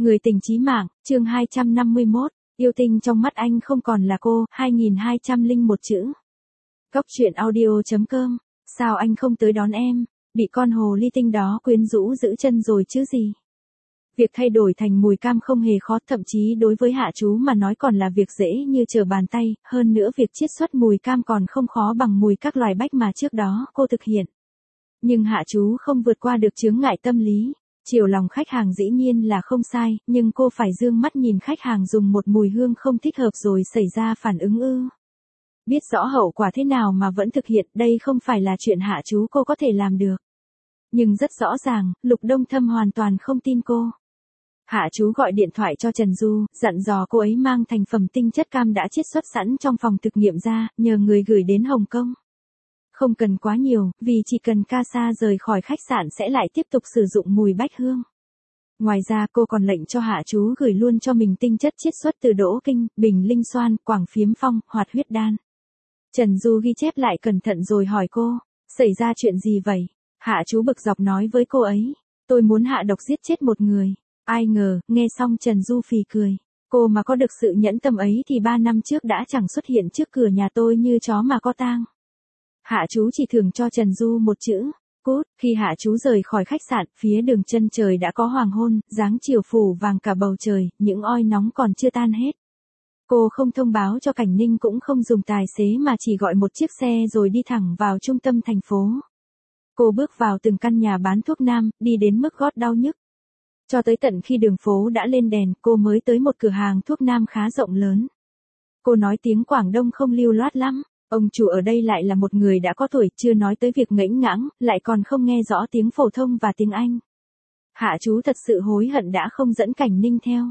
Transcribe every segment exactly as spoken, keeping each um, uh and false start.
Người tình chí mạng, chương hai trăm năm mươi mốt, yêu tinh trong mắt anh không còn là cô, hai nghìn hai trăm lẻ một chữ. Góc truyện audio chấm com, sao anh không tới đón em, bị con hồ ly tinh đó quyến rũ giữ chân rồi chứ gì. Việc thay đổi thành mùi cam không hề khó, thậm chí đối với Hạ Chú mà nói còn là việc dễ như trở bàn tay, hơn nữa việc chiết xuất mùi cam còn không khó bằng mùi các loài bách mà trước đó cô thực hiện. Nhưng Hạ Chú không vượt qua được chướng ngại tâm lý. Chiều lòng khách hàng dĩ nhiên là không sai, nhưng cô phải dương mắt nhìn khách hàng dùng một mùi hương không thích hợp rồi xảy ra phản ứng ư. Biết rõ hậu quả thế nào mà vẫn thực hiện, đây không phải là chuyện Hạ Chú cô có thể làm được. Nhưng rất rõ ràng, Lục Đông Thâm hoàn toàn không tin cô. Hạ Chú gọi điện thoại cho Trần Du, dặn dò cô ấy mang thành phẩm tinh chất cam đã chiết xuất sẵn trong phòng thực nghiệm ra, nhờ người gửi đến Hồng Kông. Không cần quá nhiều, vì chỉ cần Casa rời khỏi khách sạn sẽ lại tiếp tục sử dụng mùi bách hương. Ngoài ra cô còn lệnh cho Hạ Chú gửi luôn cho mình tinh chất chiết xuất từ Đỗ Kinh, Bình Linh Xoan, Quảng Phiếm Phong, Hoạt Huyết Đan. Trần Du ghi chép lại cẩn thận rồi hỏi cô, xảy ra chuyện gì vậy? Hạ Chú bực dọc nói với cô ấy, tôi muốn hạ độc giết chết một người. Ai ngờ, nghe xong Trần Du phì cười. Cô mà có được sự nhẫn tâm ấy thì ba năm trước đã chẳng xuất hiện trước cửa nhà tôi như chó mà có tang. Hạ Chú chỉ thưởng cho Trần Du một chữ, cút. Khi Hạ Chú rời khỏi khách sạn, phía đường chân trời đã có hoàng hôn, dáng chiều phủ vàng cả bầu trời, những oi nóng còn chưa tan hết. Cô không thông báo cho Cảnh Ninh cũng không dùng tài xế mà chỉ gọi một chiếc xe rồi đi thẳng vào trung tâm thành phố. Cô bước vào từng căn nhà bán thuốc nam, đi đến mức gót đau nhức. Cho tới tận khi đường phố đã lên đèn, cô mới tới một cửa hàng thuốc nam khá rộng lớn. Cô nói tiếng Quảng Đông không lưu loát lắm. Ông chủ ở đây lại là một người đã có tuổi, chưa nói tới việc ngẫnh ngãng, lại còn không nghe rõ tiếng phổ thông và tiếng Anh. Hạ Chú thật sự hối hận đã không dẫn Cảnh Ninh theo.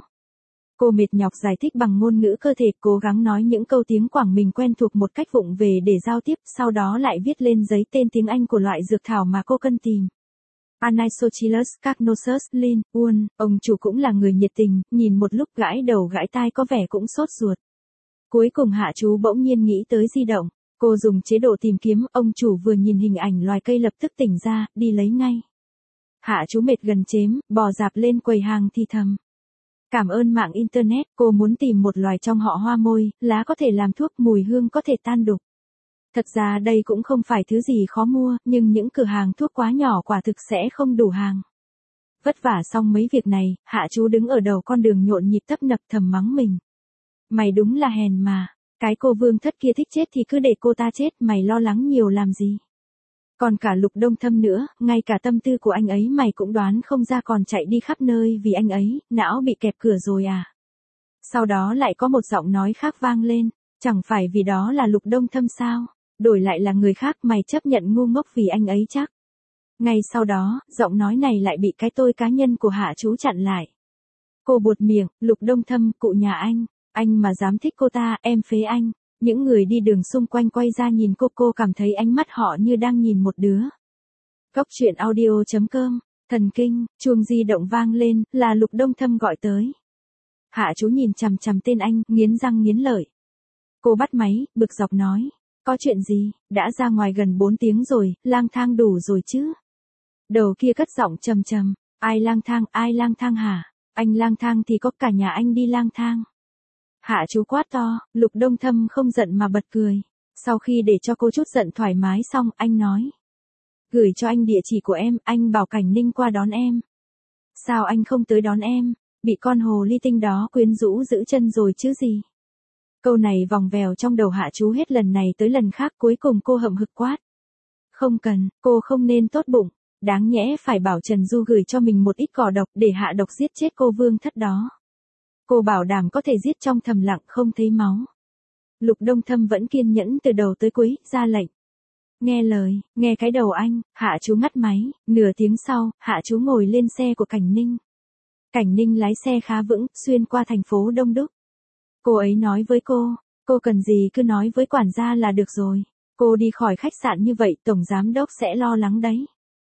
Cô mệt nhọc giải thích bằng ngôn ngữ cơ thể, cố gắng nói những câu tiếng Quảng mình quen thuộc một cách vụng về để giao tiếp, sau đó lại viết lên giấy tên tiếng Anh của loại dược thảo mà cô cần tìm. Anisochilus cagnosus lin, uôn, ông chủ cũng là người nhiệt tình, nhìn một lúc gãi đầu gãi tai có vẻ cũng sốt ruột. Cuối cùng Hạ Chú bỗng nhiên nghĩ tới di động, cô dùng chế độ tìm kiếm, ông chủ vừa nhìn hình ảnh loài cây lập tức tỉnh ra, đi lấy ngay. Hạ Chú mệt gần chếm, bò dạp lên quầy hàng thì thầm. Cảm ơn mạng Internet, cô muốn tìm một loài trong họ hoa môi, lá có thể làm thuốc, mùi hương có thể tan độc. Thật ra đây cũng không phải thứ gì khó mua, nhưng những cửa hàng thuốc quá nhỏ quả thực sẽ không đủ hàng. Vất vả xong mấy việc này, Hạ Chú đứng ở đầu con đường nhộn nhịp tấp nập thầm mắng mình. Mày đúng là hèn mà, cái cô Vương Thất kia thích chết thì cứ để cô ta chết, mày lo lắng nhiều làm gì. Còn cả Lục Đông Thâm nữa, ngay cả tâm tư của anh ấy mày cũng đoán không ra, còn chạy đi khắp nơi vì anh ấy, não bị kẹp cửa rồi à. Sau đó lại có một giọng nói khác vang lên, chẳng phải vì đó là Lục Đông Thâm sao, đổi lại là người khác mày chấp nhận ngu ngốc vì anh ấy chắc. Ngay sau đó, giọng nói này lại bị cái tôi cá nhân của Hạ Chú chặn lại. Cô buột miệng, Lục Đông Thâm, cụ nhà anh. Anh mà dám thích cô ta, em phế anh. Những người đi đường xung quanh quay ra nhìn cô, cô cảm thấy ánh mắt họ như đang nhìn một đứa. Góc truyện audio chấm com, thần kinh, chuông di động vang lên, là Lục Đông Thâm gọi tới. Hạ Chú nhìn chằm chằm tên anh, nghiến răng nghiến lợi. Cô bắt máy, bực dọc nói, có chuyện gì, đã ra ngoài gần bốn tiếng rồi, lang thang đủ rồi chứ. Đầu kia cất giọng trầm trầm, ai lang thang, ai lang thang hả, anh lang thang thì có cả nhà anh đi lang thang. Hạ Chú quát to, Lục Đông Thâm không giận mà bật cười. Sau khi để cho cô chút giận thoải mái xong, anh nói. Gửi cho anh địa chỉ của em, anh bảo Cảnh Ninh qua đón em. Sao anh không tới đón em, bị con hồ ly tinh đó quyến rũ giữ chân rồi chứ gì. Câu này vòng vèo trong đầu Hạ Chú hết lần này tới lần khác, cuối cùng cô hậm hực quát. Không cần, cô không nên tốt bụng, đáng nhẽ phải bảo Trần Du gửi cho mình một ít cỏ độc để hạ độc giết chết cô Vương Thất đó. Cô bảo đảm có thể giết trong thầm lặng không thấy máu. Lục Đông Thâm vẫn kiên nhẫn từ đầu tới cuối, ra lệnh. Nghe lời, nghe cái đầu anh, Hạ Chú ngắt máy, nửa tiếng sau, Hạ Chú ngồi lên xe của Cảnh Ninh. Cảnh Ninh lái xe khá vững, xuyên qua thành phố đông đúc. Cô ấy nói với cô, cô cần gì cứ nói với quản gia là được rồi. Cô đi khỏi khách sạn như vậy, tổng giám đốc sẽ lo lắng đấy.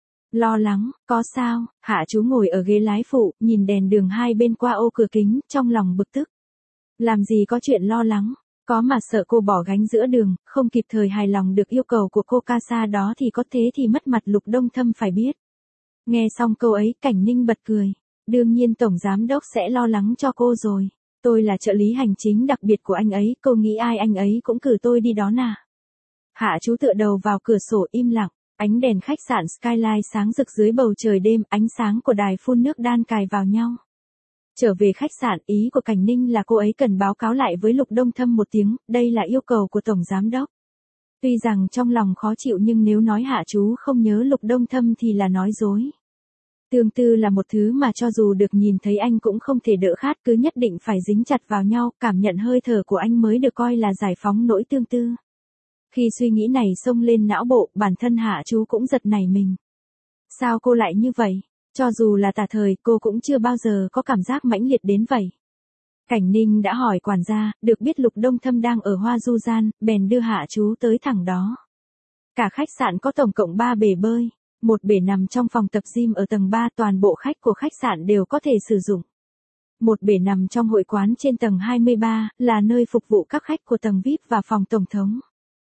Lo lắng, có sao, Hạ Chú ngồi ở ghế lái phụ, nhìn đèn đường hai bên qua ô cửa kính, trong lòng bực tức. Làm gì có chuyện lo lắng, có mà sợ cô bỏ gánh giữa đường, không kịp thời hài lòng được yêu cầu của cô Casa đó thì có thế thì mất mặt Lục Đông Thâm phải biết. Nghe xong câu ấy, Cảnh Ninh bật cười. đương nhiên tổng giám đốc sẽ lo lắng cho cô rồi. Tôi là trợ lý hành chính đặc biệt của anh ấy, cô nghĩ ai anh ấy cũng cử tôi đi đón à. Hạ chú tựa đầu vào cửa sổ im lặng, ánh đèn khách sạn Skyline sáng rực dưới bầu trời đêm, ánh sáng của đài phun nước đan cài vào nhau. Trở về khách sạn, ý của Cảnh Ninh là cô ấy cần báo cáo lại với Lục Đông Thâm một tiếng, đây là yêu cầu của tổng giám đốc. Tuy rằng trong lòng khó chịu nhưng nếu nói Hạ chú không nhớ Lục Đông Thâm thì là nói dối. Tương tư là một thứ mà cho dù được nhìn thấy anh cũng không thể đỡ khát, cứ nhất định phải dính chặt vào nhau, cảm nhận hơi thở của anh mới được coi là giải phóng nỗi tương tư. Khi suy nghĩ này xông lên não bộ, bản thân Hạ chú cũng giật nảy mình. Sao cô lại như vậy? Cho dù là tà thời, cô cũng chưa bao giờ có cảm giác mãnh liệt đến vậy. Cảnh Ninh đã hỏi quản gia, được biết Lục Đông Thâm đang ở Hoa Du Gian, bèn đưa Hạ chú tới thẳng đó. Cả khách sạn có tổng cộng ba bể bơi. Một bể nằm trong phòng tập gym ở tầng ba, toàn bộ khách của khách sạn đều có thể sử dụng. Một bể nằm trong hội quán trên tầng hai mươi ba, là nơi phục vụ các khách của tầng vi ai pi và phòng tổng thống.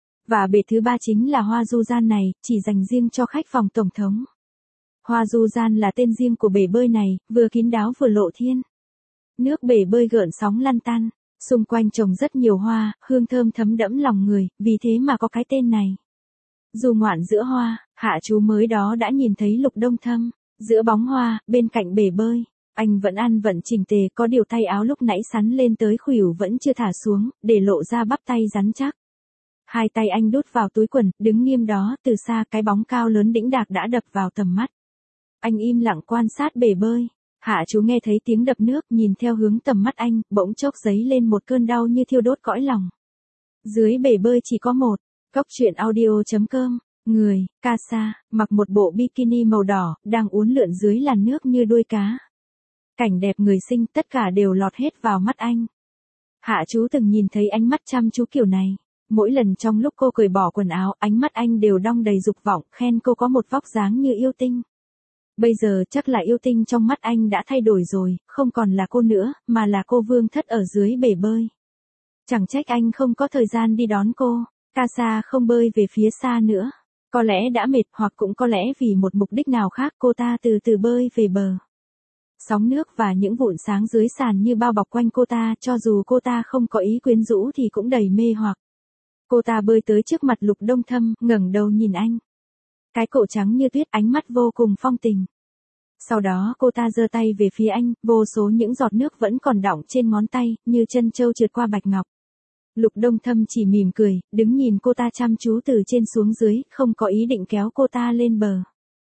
Và bể thứ ba chính là Hoa Du Gian này, chỉ dành riêng cho khách phòng tổng thống. Hoa Du Gian là tên riêng của bể bơi này, vừa kín đáo vừa lộ thiên. Nước bể bơi gợn sóng lăn tăn, xung quanh trồng rất nhiều hoa, hương thơm thấm đẫm lòng người, vì thế mà có cái tên này. Dù ngoạn giữa hoa, Hạ chú mới đó đã nhìn thấy Lục Đông Thâm, giữa bóng hoa, bên cạnh bể bơi. Anh vẫn ăn vận chỉnh tề, có điều tay áo lúc nãy sắn lên tới khuỷu vẫn chưa thả xuống, để lộ ra bắp tay rắn chắc. Hai tay anh đút vào túi quần, đứng nghiêm đó, từ xa cái bóng cao lớn đĩnh đạc đã đập vào tầm mắt. Anh im lặng quan sát bể bơi. Hạ chú nghe thấy tiếng đập nước, nhìn theo hướng tầm mắt anh, bỗng chốc dấy lên một cơn đau như thiêu đốt cõi lòng. Dưới bể bơi chỉ có một. Cốc truyện audio chấm com, người, Casa, mặc một bộ bikini màu đỏ, đang uốn lượn dưới làn nước như đuôi cá. Cảnh đẹp người xinh, tất cả đều lọt hết vào mắt anh. Hạ chú từng nhìn thấy ánh mắt chăm chú kiểu này. Mỗi lần trong lúc cô cởi bỏ quần áo, ánh mắt anh đều đong đầy dục vọng, khen cô có một vóc dáng như yêu tinh. Bây giờ chắc là yêu tinh trong mắt anh đã thay đổi rồi, không còn là cô nữa, mà là cô vương thất ở dưới bể bơi. Chẳng trách anh không có thời gian đi đón cô. Casa không bơi về phía xa nữa. Có lẽ đã mệt, hoặc cũng có lẽ vì một mục đích nào khác cô ta từ từ bơi về bờ. Sóng nước và những vụn sáng dưới sàn như bao bọc quanh cô ta, cho dù cô ta không có ý quyến rũ thì cũng đầy mê hoặc. Cô ta bơi tới trước mặt Lục Đông Thâm, ngẩng đầu nhìn anh. Cái cổ trắng như tuyết, ánh mắt vô cùng phong tình. Sau đó cô ta giơ tay về phía anh, vô số những giọt nước vẫn còn đọng trên ngón tay, như chân châu trượt qua bạch ngọc. Lục Đông Thâm chỉ mỉm cười, đứng nhìn cô ta chăm chú từ trên xuống dưới, không có ý định kéo cô ta lên bờ.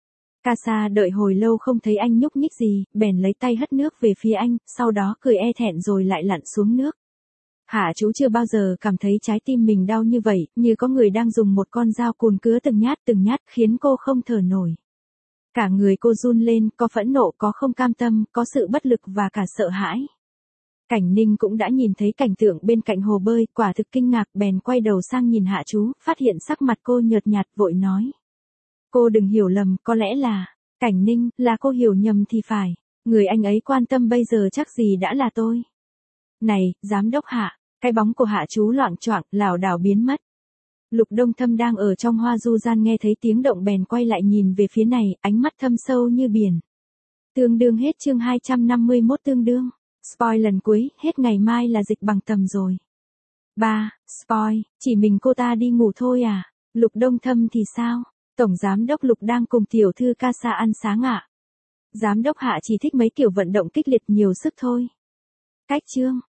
Casa đợi hồi lâu không thấy anh nhúc nhích gì, bèn lấy tay hất nước về phía anh, sau đó cười e thẹn rồi lại lặn xuống nước. Hạ chú chưa bao giờ cảm thấy trái tim mình đau như vậy, như có người đang dùng một con dao cùn cứa từng nhát từng nhát, khiến cô không thở nổi. Cả người cô run lên, có phẫn nộ, có không cam tâm, có sự bất lực và cả sợ hãi. Cảnh Ninh cũng đã nhìn thấy cảnh tượng bên cạnh hồ bơi, quả thực kinh ngạc, bèn quay đầu sang nhìn Hạ chú, phát hiện sắc mặt cô nhợt nhạt, vội nói. Cô đừng hiểu lầm, có lẽ là, Cảnh Ninh, là cô hiểu nhầm thì phải, người anh ấy quan tâm bây giờ chắc gì đã là tôi. Này, giám đốc Hạ, cái bóng của Hạ chú loạng choạng, lảo đảo biến mất. Lục Đông Thâm đang ở trong Hoa Du Gian nghe thấy tiếng động bèn quay lại nhìn về phía này, ánh mắt thâm sâu như biển. Tương đương hết chương hai trăm năm mươi mốt tương đương. Spoil lần cuối, hết ngày mai là dịch bằng tầm rồi. ba. Spoil, chỉ mình cô ta đi ngủ thôi à? Lục Đông Thâm thì sao? Tổng giám đốc Lục đang cùng tiểu thư Casa ăn sáng ạ. À? Giám đốc Hạ chỉ thích mấy kiểu vận động kích liệt nhiều sức thôi. Cách chương.